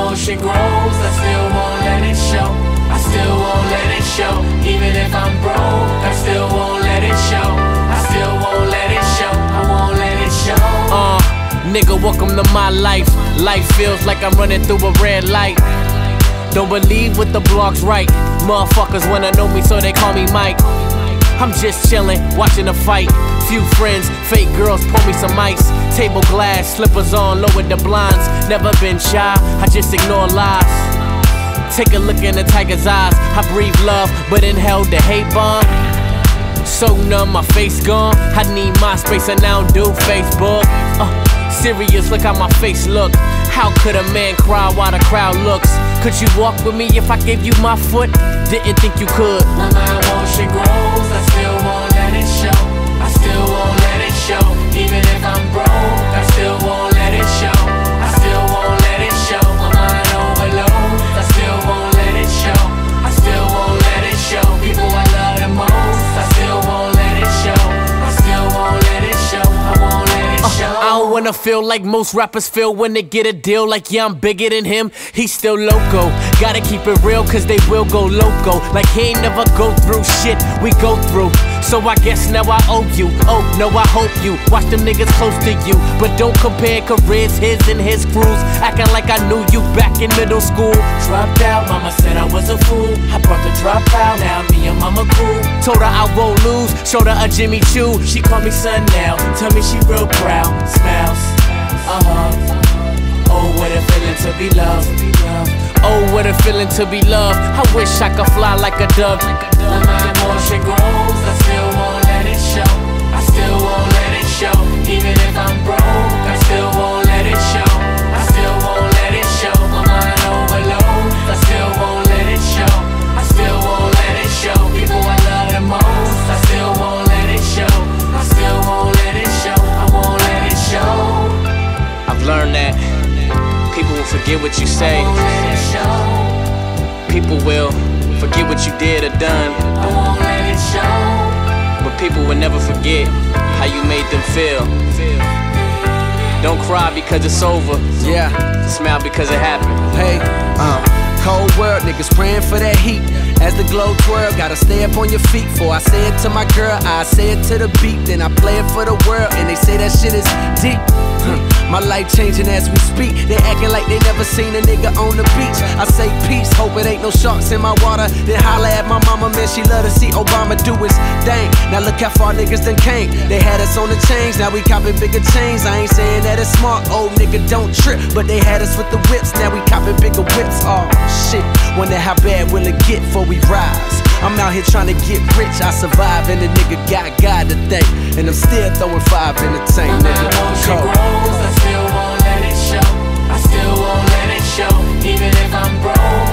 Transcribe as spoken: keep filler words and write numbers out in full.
emotion grows, I still won't let it show. I still won't let it show. Even if I'm broke, I still won't let it show. I still won't let it show. I won't let it show. Uh, nigga, welcome to my life. Life feels like I'm running through a red light. Don't believe what the blog's right. Motherfuckers wanna know me, so they call me Mike. I'm just chillin', watching a fight. Few friends, fake girls, pour me some ice. Table glass, slippers on, lowered the blinds. Never been shy, I just ignore lies. Take a look in the tiger's eyes. I breathe love, but inhale the hate bomb. So numb, my face gone. I need my space and I don't do Facebook. Uh, serious, look how my face look. How could a man cry while the crowd looks? Could you walk with me if I gave you my foot? Didn't think you could. When my emotion grows, I still won't let it show. I still won't let it show. Even if I'm broke, I still won't let it show. I still won't let it show. My mind overloads, I still won't let it show. I still won't let it show. People I love the most, I still won't let it show. I still won't let it show. I won't let it show. Uh, I don't wanna feel like most rappers feel when they get a deal. Like, yeah, I'm bigger than him, he's still loco. Gotta keep it real, cause they will go loco. Like he ain't never go through shit we go through. So I guess now I owe you. Oh, no, I hope you watch them niggas close to you. But don't compare careers, his and his crews. Acting like I knew you back in middle school. Dropped out, mama said I was a fool. I brought the drop out, now me and mama cool. Told her I won't lose, showed her a Jimmy Choo. She called me son now, tell me she real proud. Smiles, uh-huh. Oh, what a feeling to be loved. Oh, what a feeling to be loved. I wish I could fly like a dove. When my emotion grows, I still won't let it show. I still won't let it show. Even if I'm broke, I still won't let it show. I still won't let it show. My mind overloads, I still won't let it show. I still won't let it show. People I love the most, I still won't let it show. I still won't let it show. I won't let it show. I've learned that people will forget what you say. I won't let it show. People will forget what you did or done. I won't let it show. But people will never forget how you made them feel. Don't cry because it's over. Yeah. Smile because it happened. Hey, uh, cold world, niggas praying for that heat. As the glow twirl, gotta stay up on your feet. Before I say it to my girl, I say it to the beat. Then I play it for the world, and they say that shit is deep. My life changing as we speak. They acting like they never seen a nigga on the beach. I say peace, hope it ain't no sharks in my water. Then holla at my mama, man, she love to see Obama do his thing. Now look how far niggas done came. They had us on the chains, now we copping bigger chains. I ain't saying that it's smart, old nigga don't trip. But they had us with the whips, now we copping bigger whips. Oh shit, wonder how bad will it get before we rise. I'm out here trying to get rich, I survive, and the nigga got God to thank. And I'm still throwing five in the tank, When my nigga. emotion Cold. grows, I still won't let it show. I still won't let it show. Even if I'm broke,